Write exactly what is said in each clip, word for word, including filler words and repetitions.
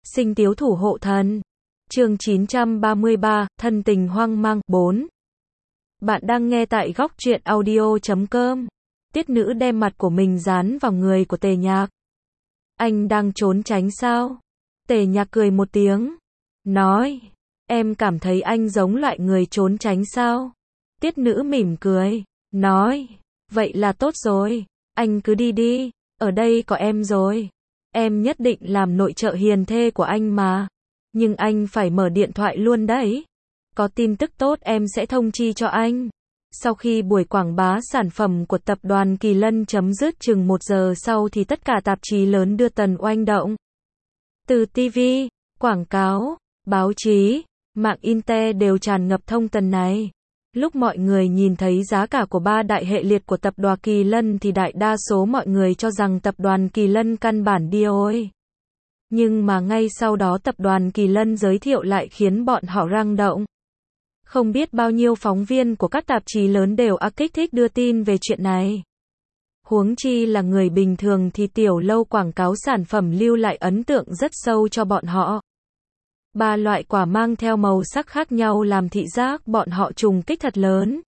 Sinh tiếu thủ hộ thần. Chương chín trăm ba mươi ba, thân tình hoang mang. bốn. Bạn đang nghe tại góc truyện audio chấm com. Tiết Nữ đem mặt của mình dán vào người của Tề Nhạc. Anh đang trốn tránh sao? Tề Nhạc cười một tiếng. Nói. Em cảm thấy anh giống loại người trốn tránh sao? Tiết Nữ mỉm cười. Nói. Vậy là tốt rồi. Anh cứ đi đi. Ở đây có em rồi. Em nhất định làm nội trợ hiền thê của anh mà. Nhưng anh phải mở điện thoại luôn đấy. Có tin tức tốt em sẽ thông chi cho anh. Sau khi buổi quảng bá sản phẩm của tập đoàn Kỳ Lân chấm dứt chừng một giờ sau thì tất cả tạp chí lớn đưa tần oanh động. Từ ti vi, quảng cáo, báo chí, mạng Inter đều tràn ngập thông tần này. Lúc mọi người nhìn thấy giá cả của ba đại hệ liệt của tập đoàn Kỳ Lân thì đại đa số mọi người cho rằng tập đoàn Kỳ Lân căn bản đi ôi. Nhưng mà ngay sau đó tập đoàn Kỳ Lân giới thiệu lại khiến bọn họ răng động. Không biết bao nhiêu phóng viên của các tạp chí lớn đều ác kích thích đưa tin về chuyện này. Huống chi là người bình thường thì tiểu lâu quảng cáo sản phẩm lưu lại ấn tượng rất sâu cho bọn họ. Ba loại quả mang theo màu sắc khác nhau làm thị giác bọn họ trùng kích thật lớn.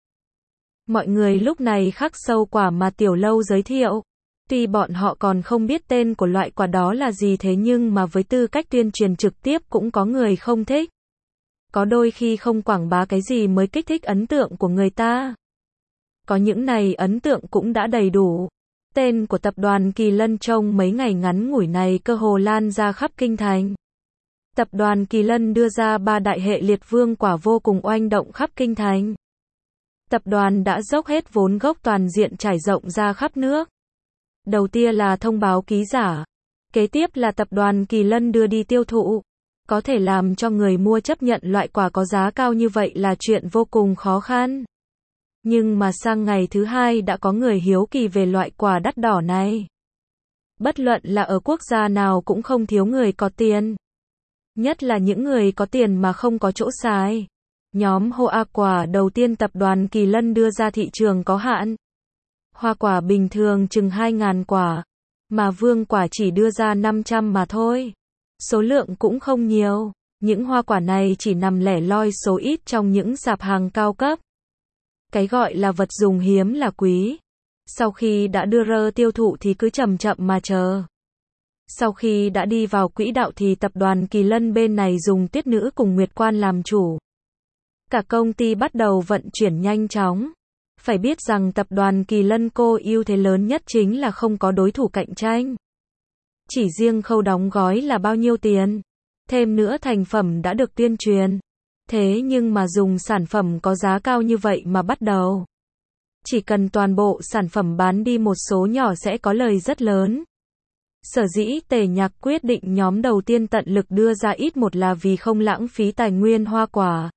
Mọi người lúc này khắc sâu quả mà tiểu lâu giới thiệu. Tuy bọn họ còn không biết tên của loại quả đó là gì thế nhưng mà với tư cách tuyên truyền trực tiếp cũng có người không thích. Có đôi khi không quảng bá cái gì mới kích thích ấn tượng của người ta. Có những này ấn tượng cũng đã đầy đủ. Tên của tập đoàn Kỳ Lân trong mấy ngày ngắn ngủi này cơ hồ lan ra khắp kinh thành. Tập đoàn Kỳ Lân đưa ra ba đại hệ liệt vương quả vô cùng oanh động khắp kinh thành. Tập đoàn đã dốc hết vốn gốc toàn diện trải rộng ra khắp nước. Đầu tiên là thông báo ký giả. Kế tiếp là tập đoàn Kỳ Lân đưa đi tiêu thụ. Có thể làm cho người mua chấp nhận loại quả có giá cao như vậy là chuyện vô cùng khó khăn. Nhưng mà sang ngày thứ hai đã có người hiếu kỳ về loại quả đắt đỏ này. Bất luận là ở quốc gia nào cũng không thiếu người có tiền. Nhất là những người có tiền mà không có chỗ xài. Nhóm hoa quả đầu tiên tập đoàn Kỳ Lân đưa ra thị trường có hạn. Hoa quả bình thường chừng hai nghìn quả, mà vương quả chỉ đưa ra năm trăm mà thôi. Số lượng cũng không nhiều, những hoa quả này chỉ nằm lẻ loi số ít trong những sạp hàng cao cấp. Cái gọi là vật dùng hiếm là quý. Sau khi đã đưa ra tiêu thụ thì cứ chậm chậm mà chờ. Sau khi đã đi vào quỹ đạo thì tập đoàn Kỳ Lân bên này dùng Tiết Nữ cùng Nguyệt Quan làm chủ. Cả công ty bắt đầu vận chuyển nhanh chóng. Phải biết rằng tập đoàn Kỳ Lân cô ưu thế lớn nhất chính là không có đối thủ cạnh tranh. Chỉ riêng khâu đóng gói là bao nhiêu tiền. Thêm nữa thành phẩm đã được tuyên truyền. Thế nhưng mà dùng sản phẩm có giá cao như vậy mà bắt đầu. Chỉ cần toàn bộ sản phẩm bán đi một số nhỏ sẽ có lời rất lớn. Sở dĩ Tề Nhạc quyết định nhóm đầu tiên tận lực đưa ra ít một là vì không lãng phí tài nguyên hoa quả.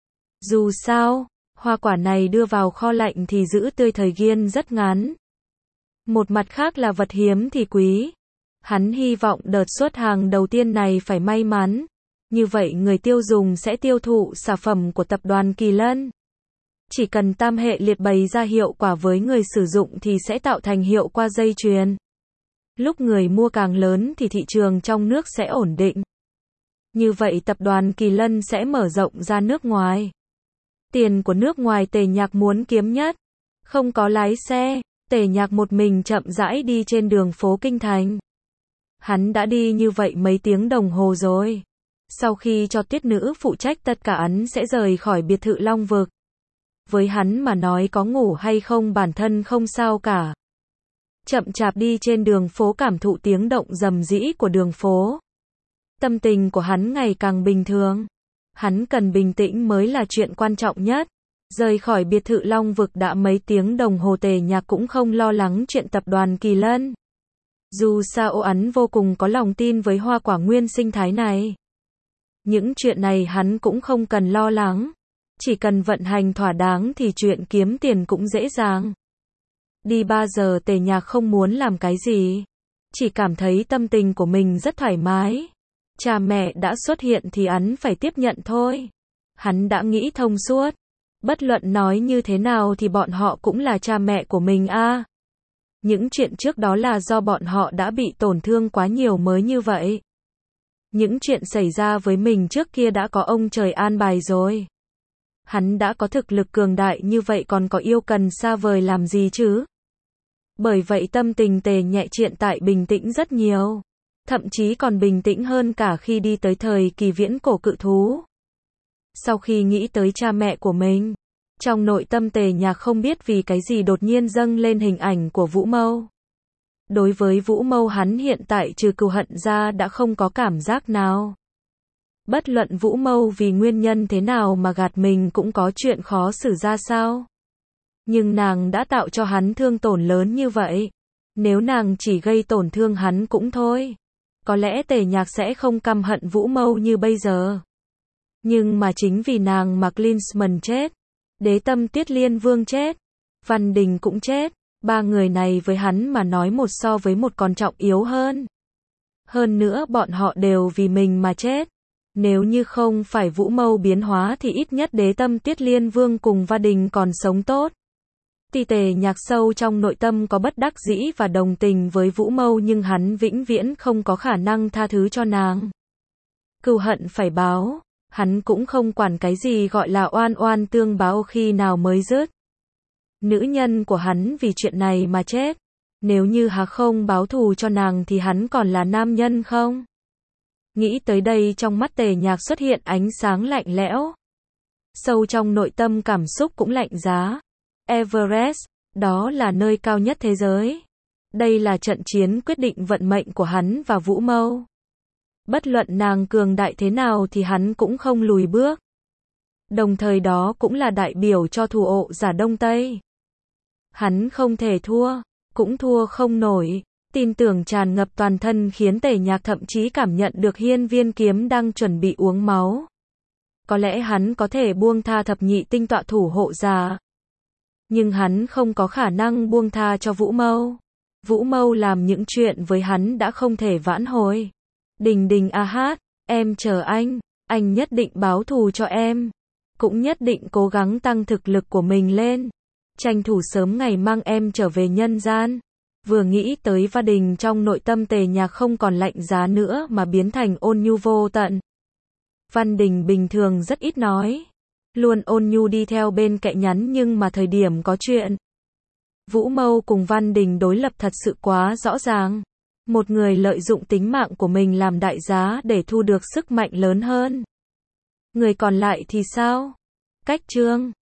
Dù sao, hoa quả này đưa vào kho lạnh thì giữ tươi thời gian rất ngắn. Một mặt khác là vật hiếm thì quý. Hắn hy vọng đợt xuất hàng đầu tiên này phải may mắn. Như vậy người tiêu dùng sẽ tiêu thụ sản phẩm của tập đoàn Kỳ Lân. Chỉ cần tam hệ liệt bày ra hiệu quả với người sử dụng thì sẽ tạo thành hiệu quả dây chuyền. Lúc người mua càng lớn thì thị trường trong nước sẽ ổn định. Như vậy tập đoàn Kỳ Lân sẽ mở rộng ra nước ngoài. Tiền của nước ngoài Tề Nhạc muốn kiếm nhất. Không có lái xe, Tề Nhạc một mình chậm rãi đi trên đường phố kinh thành. Hắn đã đi như vậy mấy tiếng đồng hồ rồi. Sau khi cho Tiết Nữ phụ trách tất cả hắn sẽ rời khỏi biệt thự Long Vực. Với hắn mà nói có ngủ hay không bản thân không sao cả. Chậm chạp đi trên đường phố cảm thụ tiếng động rầm rĩ của đường phố. Tâm tình của hắn ngày càng bình thường. Hắn cần bình tĩnh mới là chuyện quan trọng nhất. Rời khỏi biệt thự Long Vực đã mấy tiếng đồng hồ Tề Nhạc cũng không lo lắng chuyện tập đoàn Kỳ Lân. Dù sao hắn vô cùng có lòng tin với hoa quả nguyên sinh thái này. Những chuyện này hắn cũng không cần lo lắng. Chỉ cần vận hành thỏa đáng thì chuyện kiếm tiền cũng dễ dàng. Đi ba giờ Tề Nhạc không muốn làm cái gì. Chỉ cảm thấy tâm tình của mình rất thoải mái. Cha mẹ đã xuất hiện thì hắn phải tiếp nhận thôi. Hắn đã nghĩ thông suốt. Bất luận nói như thế nào thì bọn họ cũng là cha mẹ của mình a. À. Những chuyện trước đó là do bọn họ đã bị tổn thương quá nhiều mới như vậy. Những chuyện xảy ra với mình trước kia đã có ông trời an bài rồi. Hắn đã có thực lực cường đại như vậy còn có yêu cần xa vời làm gì chứ? Bởi vậy tâm tình Tề Nhẹ hiện tại bình tĩnh rất nhiều. Thậm chí còn bình tĩnh hơn cả khi đi tới thời kỳ viễn cổ cự thú. Sau khi nghĩ tới cha mẹ của mình, trong nội tâm Tề Nhạc không biết vì cái gì đột nhiên dâng lên hình ảnh của Vũ Mâu. Đối với Vũ Mâu hắn hiện tại trừ cừu hận ra đã không có cảm giác nào. Bất luận Vũ Mâu vì nguyên nhân thế nào mà gạt mình cũng có chuyện khó xử ra sao. Nhưng nàng đã tạo cho hắn thương tổn lớn như vậy. Nếu nàng chỉ gây tổn thương hắn cũng thôi. Có lẽ Tề Nhạc sẽ không căm hận Vũ Mâu như bây giờ. Nhưng mà chính vì nàng mà Klinsmann chết. Đế Tâm Tuyết Liên Vương chết. Văn Đình cũng chết. Ba người này với hắn mà nói một so với một còn trọng yếu hơn. Hơn nữa bọn họ đều vì mình mà chết. Nếu như không phải Vũ Mâu biến hóa thì ít nhất Đế Tâm Tuyết Liên Vương cùng Va Đình còn sống tốt. Thì Tề Nhạc sâu trong nội tâm có bất đắc dĩ và đồng tình với Vũ Mâu nhưng hắn vĩnh viễn không có khả năng tha thứ cho nàng. Cừu hận phải báo, hắn cũng không quản cái gì gọi là oan oan tương báo khi nào mới dứt. Nữ nhân của hắn vì chuyện này mà chết. Nếu như hắn không báo thù cho nàng thì hắn còn là nam nhân không? Nghĩ tới đây trong mắt Tề Nhạc xuất hiện ánh sáng lạnh lẽo. Sâu trong nội tâm cảm xúc cũng lạnh giá. Everest, đó là nơi cao nhất thế giới. Đây là trận chiến quyết định vận mệnh của hắn và Vũ Mâu. Bất luận nàng cường đại thế nào thì hắn cũng không lùi bước. Đồng thời đó cũng là đại biểu cho thủ hộ giả Đông Tây. Hắn không thể thua, cũng thua không nổi. Tin tưởng tràn ngập toàn thân khiến Tề Nhạc thậm chí cảm nhận được hiên viên kiếm đang chuẩn bị uống máu. Có lẽ hắn có thể buông tha thập nhị tinh tọa thủ hộ giả. Nhưng hắn không có khả năng buông tha cho Vũ Mâu. Vũ Mâu làm những chuyện với hắn đã không thể vãn hồi. Đình Đình a hát, em chờ anh, anh nhất định báo thù cho em. Cũng nhất định cố gắng tăng thực lực của mình lên. Tranh thủ sớm ngày mang em trở về nhân gian. Vừa nghĩ tới Va Đình trong nội tâm Tề Nhạc không còn lạnh giá nữa mà biến thành ôn nhu vô tận. Văn Đình bình thường rất ít nói. Luôn ôn nhu đi theo bên cạnh nhắn nhưng mà thời điểm có chuyện. Vũ Mâu cùng Văn Đình đối lập thật sự quá rõ ràng. Một người lợi dụng tính mạng của mình làm đại giá để thu được sức mạnh lớn hơn. Người còn lại thì sao? Cách chương